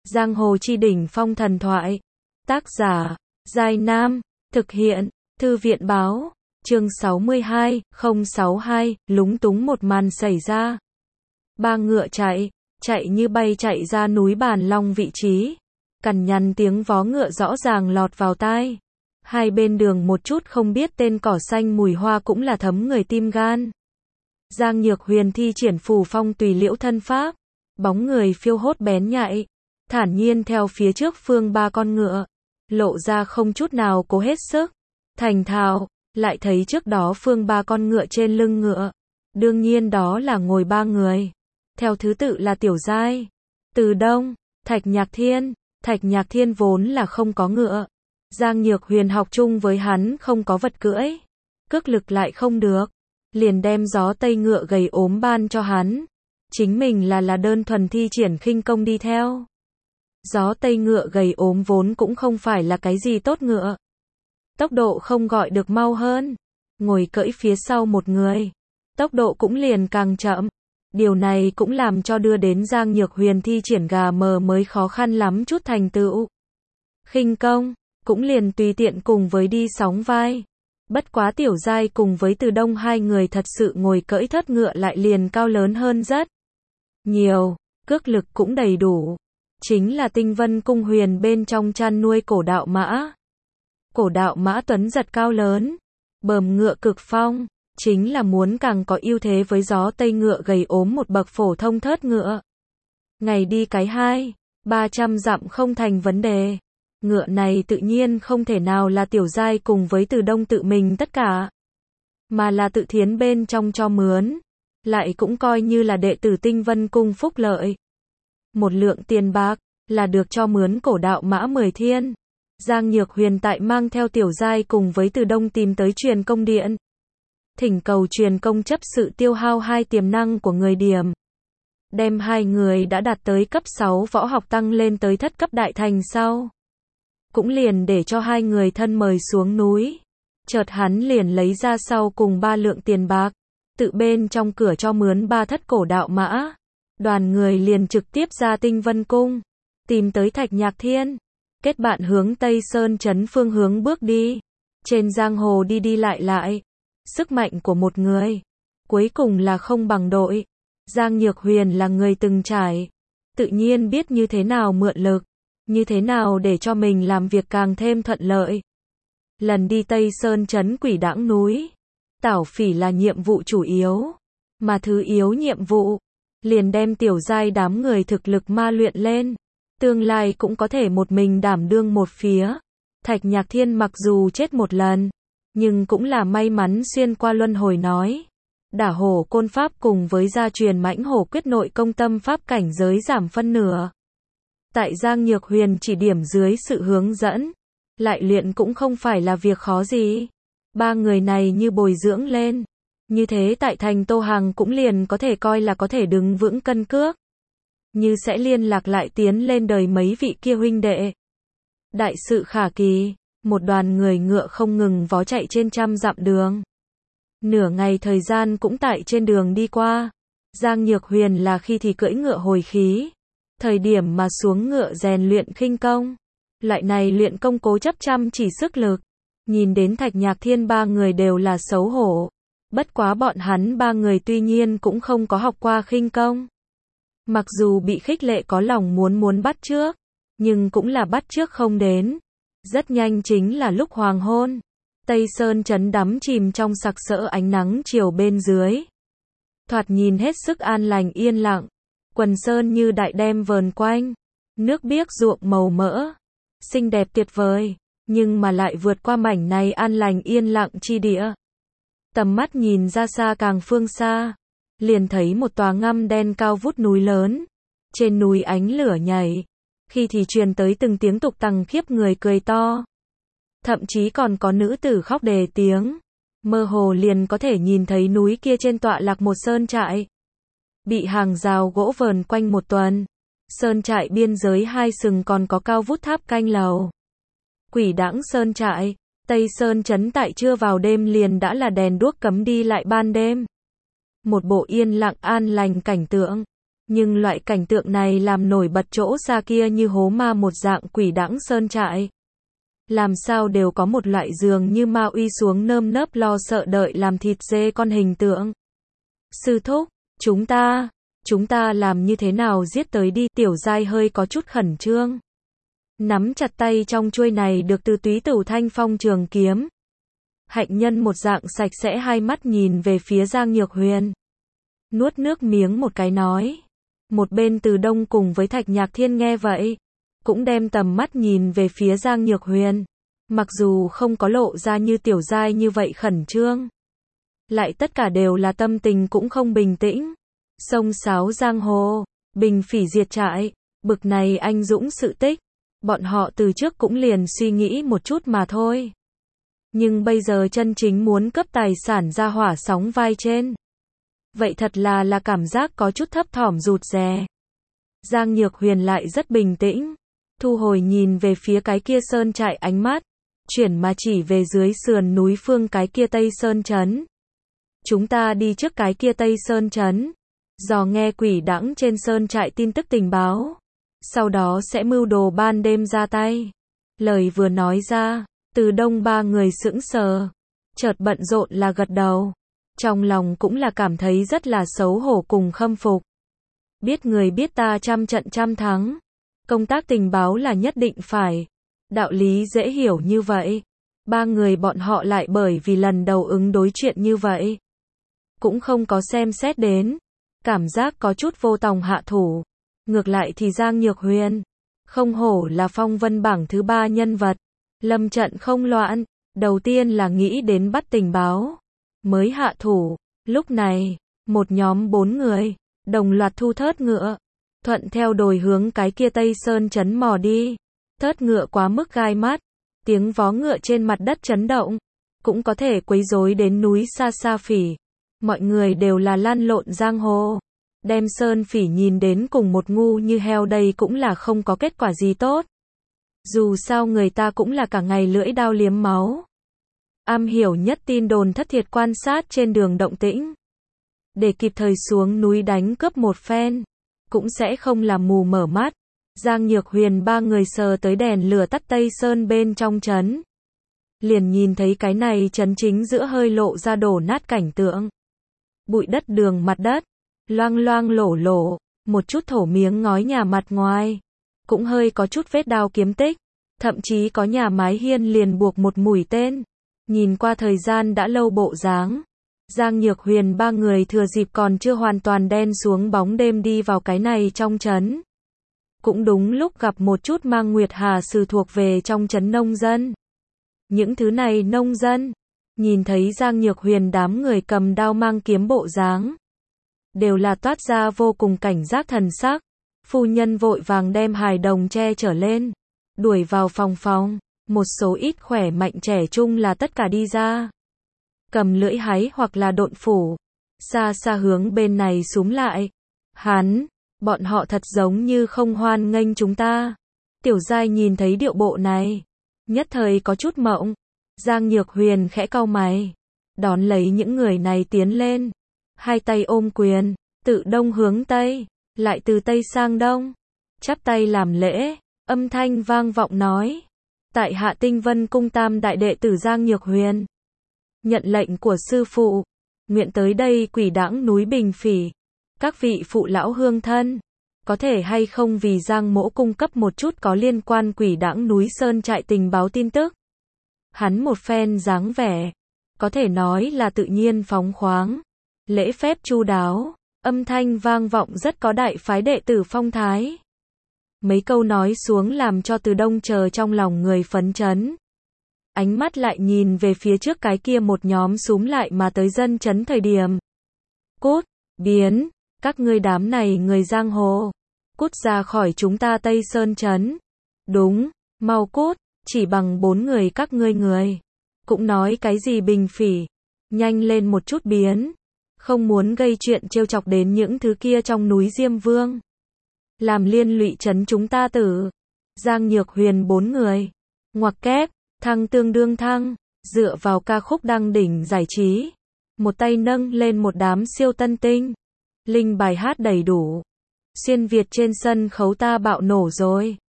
Giang hồ chi đỉnh phong thần thoại. Tác giả, Giai Nam. Thực hiện, Thư viện báo. Chương 62, 062, lúng túng một màn xảy ra. Ba ngựa chạy như bay chạy ra núi Bàn Long vị trí. Cằn nhằn tiếng vó ngựa rõ ràng lọt vào tai. Hai bên đường một chút không biết tên cỏ xanh mùi hoa cũng là thấm người tim gan. Giang Nhược Huyền thi triển phù phong tùy liễu thân pháp. Bóng người phiêu hốt bén nhạy. Thản nhiên theo phía trước phương ba con ngựa. Lộ ra không chút nào cố hết sức. Thành thạo, lại thấy trước đó phương ba con ngựa trên lưng ngựa. Đương nhiên đó là ngồi ba người. Theo thứ tự là Tiểu Giai, Từ Đông, Thạch Nhạc Thiên. Thạch Nhạc Thiên vốn là không có ngựa. Giang Nhược Huyền học chung với hắn không có vật cưỡi. Cước lực lại không được. Liền đem gió tây ngựa gầy ốm ban cho hắn. Chính mình là đơn thuần thi triển khinh công đi theo. Gió tây ngựa gầy ốm vốn cũng không phải là cái gì tốt ngựa. Tốc độ không gọi được mau hơn. Ngồi cưỡi phía sau một người. Tốc độ cũng liền càng chậm. Điều này cũng làm cho đưa đến Giang Nhược Huyền thi triển gà mờ mới khó khăn lắm chút thành tựu. Khinh công, cũng liền tùy tiện cùng với đi sóng vai. Bất quá Tiểu Giai cùng với Từ Đông hai người thật sự ngồi cưỡi thớt ngựa lại liền cao lớn hơn rất nhiều, cước lực cũng đầy đủ. Chính là Tinh Vân Cung Huyền bên trong chăn nuôi cổ đạo mã. Cổ đạo mã tuấn giật cao lớn, bờm ngựa cực phong, chính là muốn càng có ưu thế với gió tây ngựa gầy ốm một bậc phổ thông thớt ngựa. Ngày đi cái 200-300 dặm không thành vấn đề. Ngựa này tự nhiên không thể nào là Tiểu Giai cùng với Từ Đông tự mình tất cả, mà là tự thiến bên trong cho mướn, lại cũng coi như là đệ tử Tinh Vân Cung phúc lợi. Một lượng tiền bạc, là được cho mướn cổ đạo mã 10 thiên. Giang Nhược Huyền tại mang theo Tiểu Giai cùng với Từ Đông tìm tới truyền công điện. Thỉnh cầu truyền công chấp sự tiêu hao 2 tiềm năng của người điểm. Đem hai người đã đạt tới cấp 6 võ học tăng lên tới thất cấp đại thành sau. Cũng liền để cho hai người thân mời xuống núi. Chợt hắn liền lấy ra sau cùng 3 lượng tiền bạc. Tự bên trong cửa cho mướn 3 thất cổ đạo mã. Đoàn người liền trực tiếp ra Tinh Vân Cung. Tìm tới Thạch Nhạc Thiên. Kết bạn hướng Tây Sơn Trấn phương hướng bước đi. Trên giang hồ đi đi lại. Sức mạnh của một người. Cuối cùng là không bằng đội. Giang Nhược Huyền là người từng trải. Tự nhiên biết như thế nào mượn lực. Như thế nào để cho mình làm việc càng thêm thuận lợi. Lần đi Tây Sơn Trấn Quỷ Đãng núi. Tảo phỉ là nhiệm vụ chủ yếu. Mà thứ yếu nhiệm vụ. Liền đem Tiểu Giai đám người thực lực ma luyện lên. Tương lai cũng có thể một mình đảm đương một phía. Thạch Nhạc Thiên mặc dù chết một lần. Nhưng cũng là may mắn xuyên qua luân hồi nói. Đả hổ côn pháp cùng với gia truyền mãnh hổ quyết nội công tâm pháp cảnh giới giảm phân nửa. Tại Giang Nhược Huyền chỉ điểm dưới sự hướng dẫn. Lại luyện cũng không phải là việc khó gì. Ba người này như bồi dưỡng lên. Như thế tại thành Tô Hàng cũng liền có thể coi là có thể đứng vững cân cước. Như sẽ liên lạc lại tiến lên đời mấy vị kia huynh đệ. Đại sự khả kỳ. Một đoàn người ngựa không ngừng vó chạy trên trăm dặm đường. Nửa ngày thời gian cũng tại trên đường đi qua. Giang Nhược Huyền là khi thì cưỡi ngựa hồi khí. Thời điểm mà xuống ngựa rèn luyện khinh công. Loại này luyện công cố chấp chăm chỉ sức lực. Nhìn đến Thạch Nhạc Thiên ba người đều là xấu hổ. Bất quá bọn hắn ba người tuy nhiên cũng không có học qua khinh công. Mặc dù bị khích lệ có lòng muốn bắt chước. Nhưng cũng là bắt chước không đến. Rất nhanh chính là lúc hoàng hôn. Tây Sơn Trấn đắm chìm trong sặc sỡ ánh nắng chiều bên dưới. Thoạt nhìn hết sức an lành yên lặng. Quần sơn như đại đem vờn quanh. Nước biếc ruộng màu mỡ. Xinh đẹp tuyệt vời. Nhưng mà lại vượt qua mảnh này an lành yên lặng chi địa. Tầm mắt nhìn ra xa càng phương xa. Liền thấy một tòa ngăm đen cao vút núi lớn. Trên núi ánh lửa nhảy. Khi thì truyền tới từng tiếng tục tằng khiếp người cười to. Thậm chí còn có nữ tử khóc đề tiếng. Mơ hồ liền có thể nhìn thấy núi kia trên tọa lạc một sơn trại. Bị hàng rào gỗ vờn quanh một tuần. Sơn trại biên giới hai sừng còn có cao vút tháp canh lầu. Quỷ Đãng sơn trại. Tây Sơn Trấn tại trưa vào đêm liền đã là đèn đuốc cấm đi lại ban đêm. Một bộ yên lặng an lành cảnh tượng. Nhưng loại cảnh tượng này làm nổi bật chỗ xa kia như hố ma một dạng quỷ đãng sơn trại. Làm sao đều có một loại dường như ma uy xuống nơm nớp lo sợ đợi làm thịt dê con hình tượng. Sư thúc, chúng ta làm như thế nào giết tới đi, Tiểu Giai hơi có chút khẩn trương. Nắm chặt tay trong chuôi này được từ túy tửu thanh phong trường kiếm. Hạnh nhân một dạng sạch sẽ hai mắt nhìn về phía Giang Nhược Huyền. Nuốt nước miếng một cái nói. Một bên Từ Đông cùng với Thạch Nhạc Thiên nghe vậy, cũng đem tầm mắt nhìn về phía Giang Nhược Huyền. Mặc dù không có lộ ra như Tiểu Giai như vậy khẩn trương, lại tất cả đều là tâm tình cũng không bình tĩnh. Sông sáo giang hồ, bình phỉ diệt trại, bực này anh dũng sự tích, bọn họ từ trước cũng liền suy nghĩ một chút mà thôi. Nhưng bây giờ chân chính muốn cướp tài sản ra hỏa sóng vai trên. Vậy thật là cảm giác có chút thấp thỏm rụt rè. Giang Nhược Huyền lại rất bình tĩnh, thu hồi nhìn về phía cái kia sơn trại ánh mắt, chuyển mà chỉ về dưới sườn núi phương cái kia Tây Sơn Trấn. Chúng ta đi trước cái kia Tây Sơn Trấn, dò nghe quỷ đãng trên sơn trại tin tức tình báo, sau đó sẽ mưu đồ ban đêm ra tay. Lời vừa nói ra, Từ Đông ba người sững sờ, chợt bận rộn là gật đầu, trong lòng cũng là cảm thấy rất là xấu hổ cùng khâm phục. Biết người biết ta trăm trận trăm thắng, công tác tình báo là nhất định phải, đạo lý dễ hiểu như vậy. Ba người bọn họ lại bởi vì lần đầu ứng đối chuyện như vậy, cũng không có xem xét đến, cảm giác có chút vô tòng hạ thủ. Ngược lại thì Giang Nhược Huyền, không hổ là phong vân bảng thứ 3 nhân vật, lâm trận không loạn, đầu tiên là nghĩ đến bắt tình báo, mới hạ thủ. Lúc này, một nhóm 4 người, đồng loạt thu thớt ngựa, thuận theo đồi hướng cái kia Tây Sơn Trấn mò đi. Thớt ngựa quá mức gai mắt, tiếng vó ngựa trên mặt đất chấn động, cũng có thể quấy rối đến núi xa xa phỉ. Mọi người đều là lăn lộn giang hồ, đem Sơn Phỉ nhìn đến cùng một ngu như heo đây cũng là không có kết quả gì tốt. Dù sao người ta cũng là cả ngày lưỡi đao liếm máu, am hiểu nhất tin đồn thất thiệt quan sát trên đường động tĩnh, để kịp thời xuống núi đánh cướp một phen, cũng sẽ không làm mù mở mắt. Giang Nhược Huyền ba người sờ tới đèn lửa tắt Tây Sơn bên trong trấn, liền nhìn thấy cái này trấn chính giữa hơi lộ ra đổ nát cảnh tượng. Bụi đất đường mặt đất, loang loang lổ lổ, một chút thổ miếng ngói nhà mặt ngoài, cũng hơi có chút vết đao kiếm tích, thậm chí có nhà mái hiên liền buộc một mũi tên. Nhìn qua thời gian đã lâu bộ dáng, Giang Nhược Huyền ba người thừa dịp còn chưa hoàn toàn đen xuống bóng đêm đi vào cái này trong trấn. Cũng đúng lúc gặp một chút mang Nguyệt Hà Sử thuộc về trong trấn nông dân. Những thứ này nông dân, nhìn thấy Giang Nhược Huyền đám người cầm đao mang kiếm bộ dáng, đều là toát ra vô cùng cảnh giác thần sắc. Phu nhân vội vàng đem hài đồng che trở lên, đuổi vào phòng, một số ít khỏe mạnh trẻ trung là tất cả đi ra. Cầm lưỡi hái hoặc là độn phủ, xa xa hướng bên này xúm lại. Bọn họ thật giống như không hoan nghênh chúng ta. Tiểu Giai nhìn thấy điệu bộ này, nhất thời có chút mộng. Giang Nhược Huyền khẽ cau mày, đón lấy những người này tiến lên, hai tay ôm quyền, từ đông hướng tây, lại từ tây sang đông, chắp tay làm lễ, âm thanh vang vọng nói: tại hạ Tinh Vân cung tam đại đệ tử Giang Nhược Huyền, nhận lệnh của sư phụ, nguyện tới đây quỷ đãng núi Bình Phỉ. Các vị phụ lão hương thân, có thể hay không vì Giang mỗ cung cấp một chút có liên quan quỷ đãng núi sơn trại tình báo tin tức. Hắn một phen dáng vẻ, có thể nói là tự nhiên phóng khoáng, lễ phép chu đáo, âm thanh vang vọng rất có đại phái đệ tử phong thái. Mấy câu nói xuống làm cho Từ Đông chờ trong lòng người phấn chấn. Ánh mắt lại nhìn về phía trước cái kia một nhóm xúm lại mà tới dân trấn thời điểm. Cút, biến, các ngươi đám này người giang hồ, cút ra khỏi chúng ta Tây Sơn trấn. Đúng, mau cút, chỉ bằng 4 người các ngươi người. Cũng nói cái gì Bình Phỉ, nhanh lên một chút biến. Không muốn gây chuyện trêu chọc đến những thứ kia trong núi Diêm Vương, làm liên lụy trấn chúng ta tử. Giang Nhược Huyền 4 người, ngoặc kép, thăng tương đương thăng, dựa vào ca khúc đăng đỉnh giải trí, một tay nâng lên một đám siêu tân tinh, linh bài hát đầy đủ, Xuyên Việt trên sân khấu ta bạo nổ rồi.